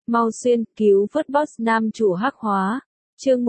Mau xuyên, cứu vớt boss nam chủ hắc hóa. Chương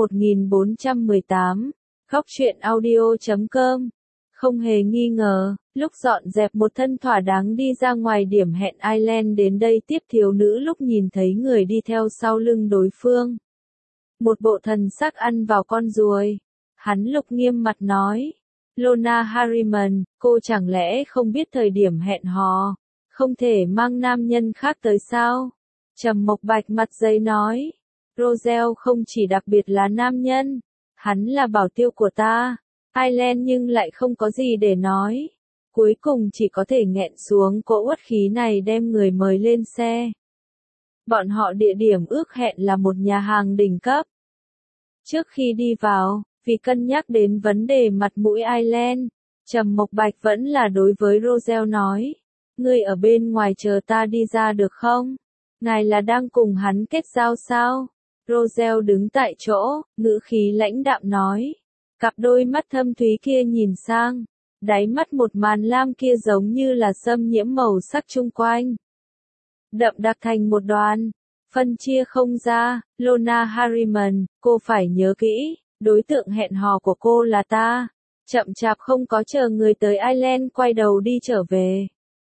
1418. Góc truyện audio.com. Không hề nghi ngờ, lúc dọn dẹp một thân thỏa đáng đi ra ngoài điểm hẹn Island đến đây tiếp thiếu nữ lúc nhìn thấy người đi theo sau lưng đối phương. Một bộ thần sắc ăn vào con ruồi. Hắn lục nghiêm mặt nói. Lorna Harriman, cô chẳng lẽ không biết thời điểm hẹn hò, không thể mang nam nhân khác tới sao? Trầm Mộc Bạch mặt dày nói. Roselle không chỉ đặc biệt là nam nhân, hắn là bảo tiêu của ta. Island nhưng lại không có gì để nói. Cuối cùng chỉ có thể nghẹn xuống cỗ uất khí này đem người mời lên xe. Bọn họ địa điểm ước hẹn là một nhà hàng đỉnh cấp. Trước khi đi vào, vì cân nhắc đến vấn đề mặt mũi Island, Trầm Mộc Bạch vẫn là đối với Roselle nói. Ngươi ở bên ngoài chờ ta đi ra được không? Ngài là đang cùng hắn kết giao sao? Roselle đứng tại chỗ, ngữ khí lãnh đạm nói. Cặp đôi mắt thâm thúy kia nhìn sang, đáy mắt một màn lam kia giống như là xâm nhiễm màu sắc chung quanh. Đậm đặc thành một đoàn, phân chia không ra. Lorna Harriman, cô phải nhớ kỹ, đối tượng hẹn hò của cô là ta. Chậm chạp không có chờ người tới Island quay đầu đi trở về.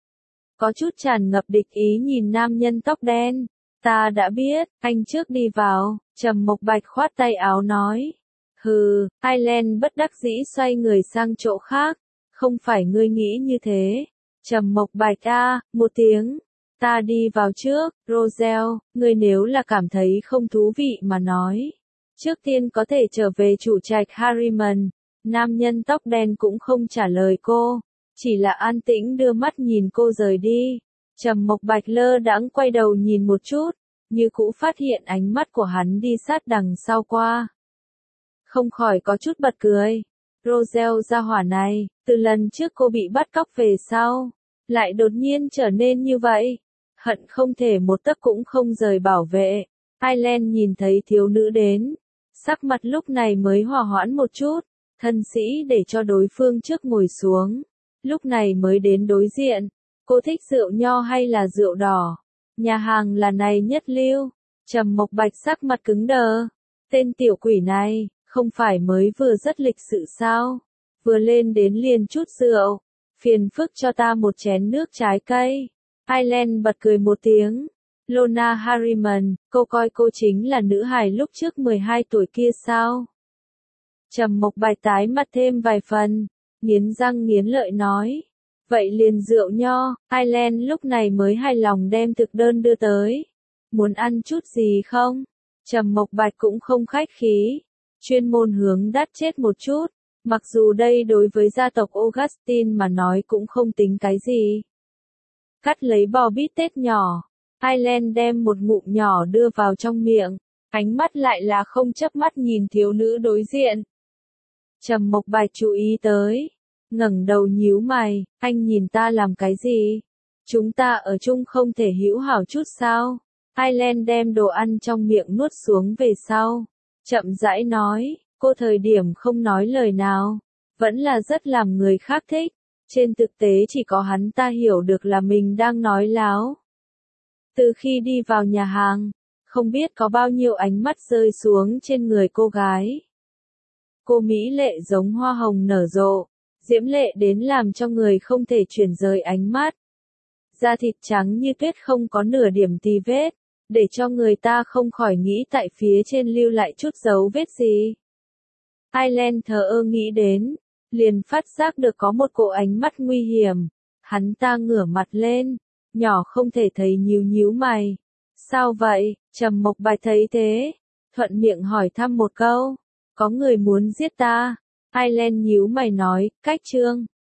Có chút tràn ngập địch ý nhìn nam nhân tóc đen. Ta đã biết, anh trước đi vào. Trầm Mộc Bạch khoát tay áo nói. Hừ, Island bất đắc dĩ xoay người sang chỗ khác. Không phải ngươi nghĩ như thế. Trầm Mộc Bạch một tiếng. Ta đi vào trước. Roselle, ngươi nếu là cảm thấy không thú vị mà nói. Trước tiên có thể trở về chủ trạch Harriman. Nam nhân tóc đen cũng không trả lời cô. Chỉ là an tĩnh đưa mắt nhìn cô rời đi. Trầm Mộc Bạch lơ đãng quay đầu nhìn một chút. Như cũ phát hiện ánh mắt của hắn đi sát đằng sau qua. Không khỏi có chút bật cười. Roselle gia hỏa này, từ lần trước cô bị bắt cóc về sau, lại đột nhiên trở nên như vậy. Hận không thể một tấc cũng không rời bảo vệ. Island nhìn thấy thiếu nữ đến. Sắc mặt lúc này mới hòa hoãn một chút. Thân sĩ để cho đối phương trước ngồi xuống. Lúc này mới đến đối diện. Cô thích rượu nho hay là rượu đỏ? Nhà hàng là này nhất lưu. Trầm Mộc Bạch sắc mặt cứng đờ. Tên tiểu quỷ này, không phải mới vừa rất lịch sự sao? Vừa lên đến liền chút rượu. Phiền phức cho ta một chén nước trái cây. Island bật cười một tiếng. Lorna Harriman, cô coi cô chính là nữ hài lúc trước 12 tuổi kia sao? Trầm Mộc Bạch tái mặt thêm vài phần. Nghiến răng nghiến lợi nói. Vậy liền rượu nho. Island lúc này mới hài lòng đem thực đơn đưa tới. Muốn ăn chút gì không? Trầm Mộc Bạch cũng không khách khí. Chuyên môn hướng đắt chết một chút. Mặc dù đây đối với gia tộc Augustine mà nói cũng không tính cái gì. Cắt lấy bò bít tết nhỏ. Island đem một ngụm nhỏ đưa vào trong miệng. Ánh mắt lại là không chớp mắt nhìn thiếu nữ đối diện. Trầm Mộc Bạch chú ý tới. Ngẩng đầu nhíu mày, anh nhìn ta làm cái gì? Chúng ta ở chung không thể hữu hảo chút sao? Island đem đồ ăn trong miệng nuốt xuống về sau. Chậm rãi nói, cô thời điểm không nói lời nào. Vẫn là rất làm người khác thích. Trên thực tế chỉ có hắn ta hiểu được là mình đang nói láo. Từ khi đi vào nhà hàng, không biết có bao nhiêu ánh mắt rơi xuống trên người cô gái. Cô mỹ lệ giống hoa hồng nở rộ. Diễm lệ đến làm cho người không thể chuyển rời ánh mắt. Da thịt trắng như tuyết không có nửa điểm tì vết, để cho người ta không khỏi nghĩ tại phía trên lưu lại chút dấu vết gì. Island thờ ơ nghĩ đến, liền phát giác được có một cỗ ánh mắt nguy hiểm. Hắn ta ngửa mặt lên, nhỏ không thể thấy nhíu nhíu mày. Sao vậy? Trầm Mộc Bạch thấy thế, thuận miệng hỏi thăm một câu. Có người muốn giết ta? Island nhíu mày nói, cách trương.